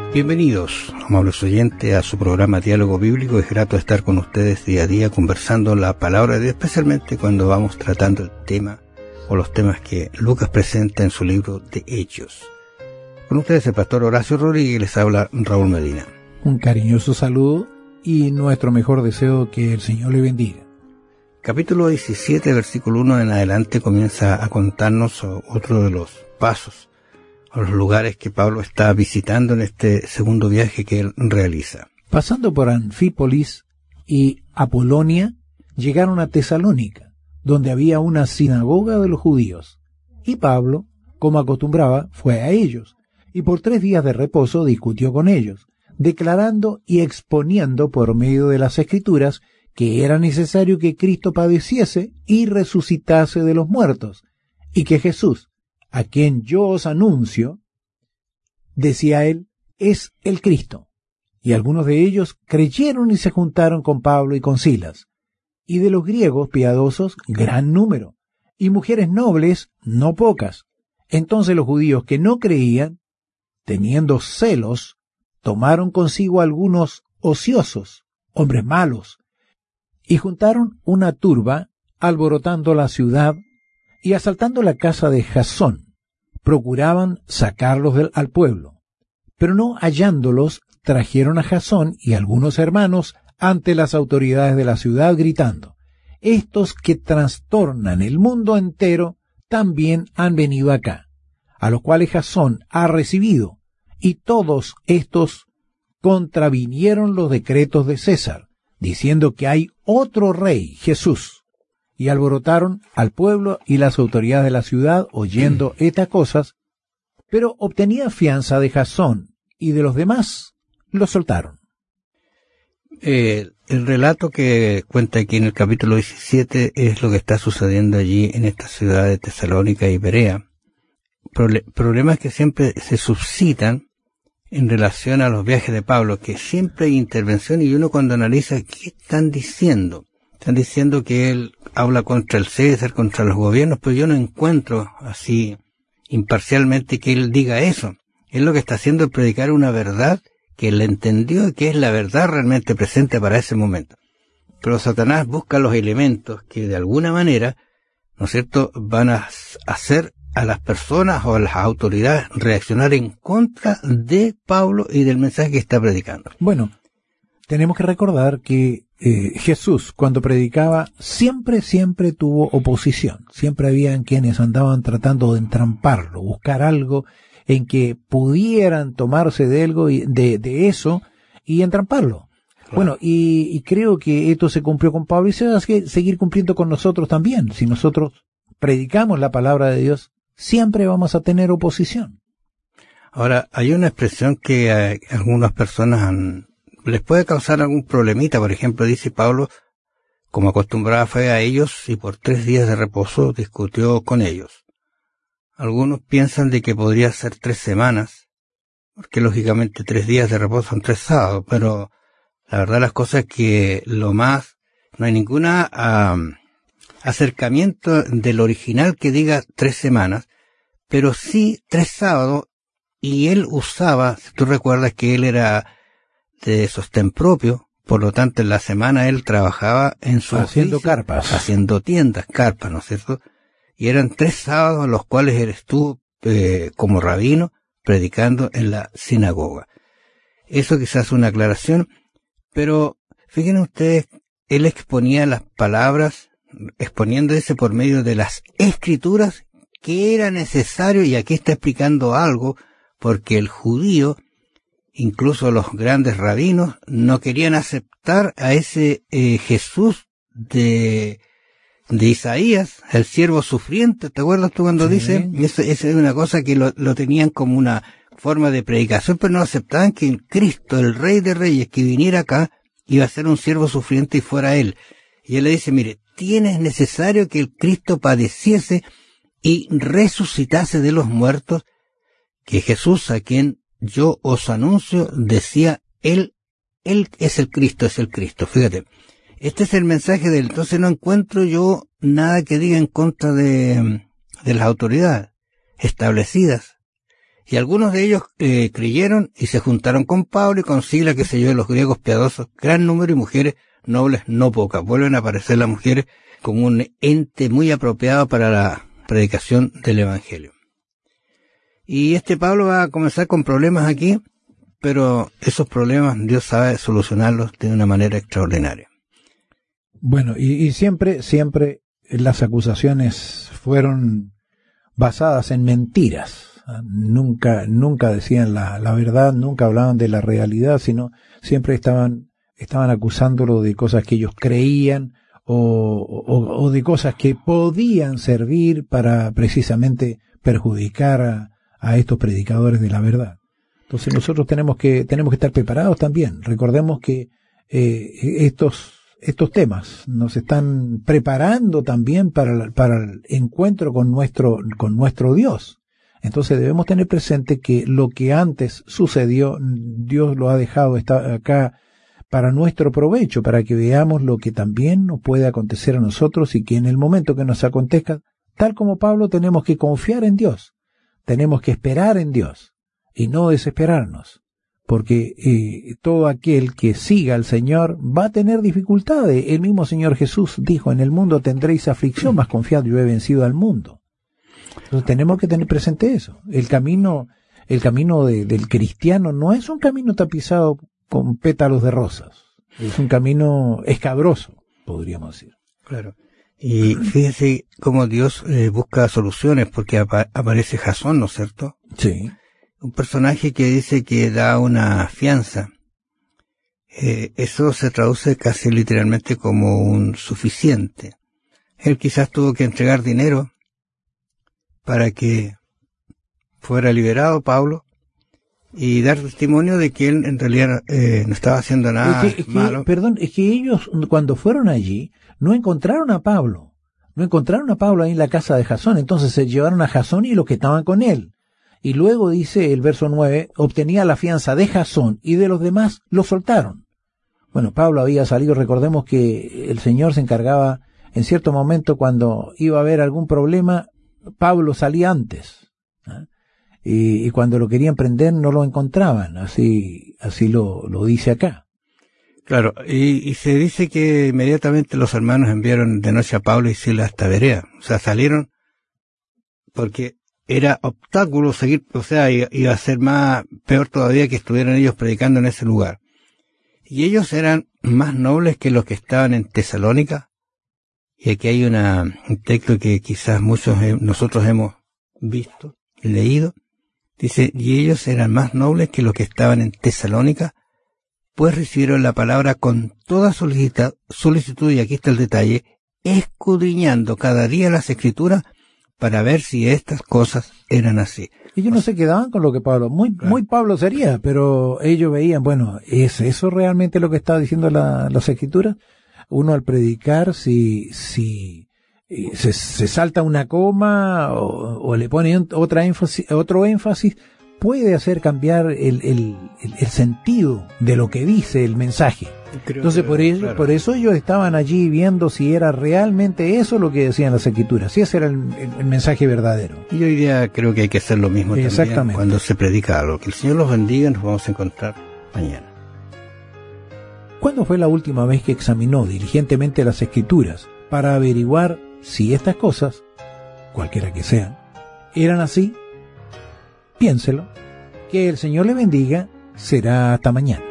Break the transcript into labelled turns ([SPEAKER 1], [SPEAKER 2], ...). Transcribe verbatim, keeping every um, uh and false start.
[SPEAKER 1] Bienvenidos, amables oyentes, a su programa Diálogo Bíblico. Es grato estar con ustedes día a día conversando la palabra de Dios, especialmente cuando vamos tratando el tema o los temas que Lucas presenta en su libro de Hechos. Con ustedes el pastor Horacio Rodríguez y les habla Raúl Medina.
[SPEAKER 2] Un cariñoso saludo y nuestro mejor deseo que el Señor le bendiga.
[SPEAKER 1] Capítulo diecisiete, versículo uno en adelante comienza a contarnos otro de los pasos a los lugares que Pablo está visitando en este segundo viaje que él realiza.
[SPEAKER 2] Pasando por Anfípolis y Apolonia, llegaron a Tesalónica, donde había una sinagoga de los judíos. Y Pablo, como acostumbraba, fue a ellos, y por tres días de reposo discutió con ellos, declarando y exponiendo por medio de las Escrituras que era necesario que Cristo padeciese y resucitase de los muertos, y que Jesús, a quien yo os anuncio, decía él, es el Cristo. Y algunos de ellos creyeron y se juntaron con Pablo y con Silas. Y de los griegos piadosos, gran número, y mujeres nobles, no pocas. Entonces los judíos que no creían, teniendo celos, tomaron consigo algunos ociosos, hombres malos, y juntaron una turba, alborotando la ciudad, y asaltando la casa de Jasón, procuraban sacarlos del, al pueblo. Pero no hallándolos, trajeron a Jasón y algunos hermanos ante las autoridades de la ciudad, gritando, estos que trastornan el mundo entero también han venido acá, a los cuales Jasón ha recibido, y todos estos contravinieron los decretos de César, diciendo que hay otro rey, Jesús. Y alborotaron al pueblo y las autoridades de la ciudad oyendo estas cosas, pero obtenía fianza de Jasón y de los demás, lo soltaron.
[SPEAKER 1] Eh, el relato que cuenta aquí en el capítulo diecisiete es lo que está sucediendo allí en esta ciudad de Tesalónica y Berea. Prole- problemas que siempre se suscitan en relación a los viajes de Pablo, que siempre hay intervención y uno cuando analiza qué están diciendo. Están diciendo que él habla contra el César, contra los gobiernos, pero yo no encuentro así imparcialmente que él diga eso. Él lo que está haciendo es predicar una verdad que él entendió y que es la verdad realmente presente para ese momento. Pero Satanás busca los elementos que de alguna manera, ¿no es cierto?, van a hacer a las personas o a las autoridades reaccionar en contra de Pablo y del mensaje que está predicando.
[SPEAKER 2] Bueno, tenemos que recordar que eh, Jesús, cuando predicaba, siempre, siempre tuvo oposición. Siempre habían quienes andaban tratando de entramparlo, buscar algo en que pudieran tomarse de algo y de, de eso y entramparlo. Claro. Bueno, y, y creo que esto se cumplió con Pablo y se va a seguir cumpliendo con nosotros también. Si nosotros predicamos la palabra de Dios, siempre vamos a tener oposición.
[SPEAKER 1] Ahora, hay una expresión que eh, algunas personas han, les puede causar algún problemita. Por ejemplo, dice Pablo, como acostumbraba fue a ellos y por tres días de reposo discutió con ellos. Algunos piensan de que podría ser tres semanas, porque lógicamente tres días de reposo son tres sábados, pero la verdad las cosas es que lo más, no hay ninguna um, acercamiento del original que diga tres semanas, pero sí tres sábados, y él usaba, si tú recuerdas que él era de sostén propio, por lo tanto en la semana él trabajaba en su
[SPEAKER 2] haciendo
[SPEAKER 1] oficio,
[SPEAKER 2] carpas,
[SPEAKER 1] haciendo tiendas, carpas, ¿no es cierto? Y eran tres sábados en los cuales él estuvo eh, como rabino predicando en la sinagoga. Eso quizás es una aclaración, pero fíjense ustedes, él exponía las palabras, exponiéndose por medio de las escrituras que era necesario, y aquí está explicando algo, porque el judío, incluso los grandes rabinos, no querían aceptar a ese eh, Jesús de, de Isaías, el siervo sufriente. ¿Te acuerdas tú cuando sí. dice? Eso, eso es una cosa que lo, lo tenían como una forma de predicación, pero no aceptaban que el Cristo, el Rey de Reyes, que viniera acá, iba a ser un siervo sufriente y fuera él. Y él le dice, mire, tienes necesario que el Cristo padeciese y resucitase de los muertos, que Jesús, a quien yo os anuncio, decía, él, él es el Cristo, es el Cristo. Fíjate, este es el mensaje de él. Entonces no encuentro yo nada que diga en contra de, de las autoridades establecidas. Y algunos de ellos eh, creyeron y se juntaron con Pablo y con Sila, que se yo, de los griegos piadosos, gran número, y mujeres nobles no pocas. Vuelven a aparecer las mujeres como un ente muy apropiado para la predicación del Evangelio. Y este Pablo va a comenzar con problemas aquí, pero esos problemas Dios sabe solucionarlos de una manera extraordinaria.
[SPEAKER 2] Bueno, y, y siempre, siempre las acusaciones fueron basadas en mentiras. Nunca, nunca decían la, la verdad, nunca hablaban de la realidad, sino siempre estaban, estaban acusándolo de cosas que ellos creían o, o, o de cosas que podían servir para precisamente perjudicar a, a estos predicadores de la verdad. Entonces nosotros tenemos que, tenemos que estar preparados también. Recordemos que eh, estos, estos temas nos están preparando también para, para el encuentro con nuestro, con nuestro Dios. Entonces debemos tener presente que lo que antes sucedió, Dios lo ha dejado está acá para nuestro provecho, para que veamos lo que también nos puede acontecer a nosotros y que en el momento que nos acontezca, tal como Pablo, tenemos que confiar en Dios, tenemos que esperar en Dios y no desesperarnos, porque eh, todo aquel que siga al Señor va a tener dificultades. El mismo Señor Jesús dijo, en el mundo tendréis aflicción, mas confiad, yo he vencido al mundo. Entonces tenemos que tener presente eso. El camino, el camino de, del cristiano no es un camino tapizado con pétalos de rosas. Es un camino escabroso, podríamos decir.
[SPEAKER 1] Claro. Y fíjese cómo Dios eh, busca soluciones, porque apa- aparece Jasón, ¿no es cierto?
[SPEAKER 2] Sí.
[SPEAKER 1] Un personaje que dice que da una fianza. Eh, eso se traduce casi literalmente como un suficiente. Él quizás tuvo que entregar dinero para que fuera liberado Pablo y dar testimonio de que él en realidad eh, no estaba haciendo nada
[SPEAKER 2] es que, es que,
[SPEAKER 1] malo.
[SPEAKER 2] Perdón, es que ellos cuando fueron allí no encontraron a Pablo, no encontraron a Pablo ahí en la casa de Jasón, entonces se llevaron a Jasón y los que estaban con él. Y luego dice el verso nueve, obtenía la fianza de Jasón y de los demás lo soltaron. Bueno, Pablo había salido, recordemos que el Señor se encargaba en cierto momento cuando iba a haber algún problema, Pablo salía antes, ¿eh? y, y cuando lo querían prender no lo encontraban, así así lo, lo dice acá.
[SPEAKER 1] Claro, y, y se dice que inmediatamente los hermanos enviaron de noche a Pablo y Silas hasta Berea, o sea, salieron porque era obstáculo seguir, o sea, iba a ser más, peor todavía que estuvieran ellos predicando en ese lugar. Y ellos eran más nobles que los que estaban en Tesalónica. Y aquí hay una, un texto que quizás muchos de nosotros hemos visto, leído. Dice, y ellos eran más nobles que los que estaban en Tesalónica, pues recibieron la palabra con toda solicita, solicitud, y aquí está el detalle, escudriñando cada día las Escrituras para ver si estas cosas eran así.
[SPEAKER 2] Ellos no se quedaban con lo que Pablo, muy, claro. muy Pablo sería, pero ellos veían, bueno, ¿es eso realmente lo que está diciendo la, las Escrituras? Uno al predicar, si, si se, se salta una coma o, o le pone otra énfasis, otro énfasis, puede hacer cambiar el, el, el, el sentido de lo que dice el mensaje. Creo Entonces, que, por eso, claro. por eso ellos estaban allí viendo si era realmente eso lo que decían las Escrituras, si ese era el, el, el mensaje verdadero.
[SPEAKER 1] Y hoy día creo que hay que hacer lo mismo también cuando se predica algo. Que el Señor los bendiga, nos vamos a encontrar mañana.
[SPEAKER 2] ¿Cuándo fue la última vez que examinó diligentemente las Escrituras para averiguar si estas cosas, cualquiera que sean, eran así? Piénselo. Que el Señor le bendiga. Será hasta mañana.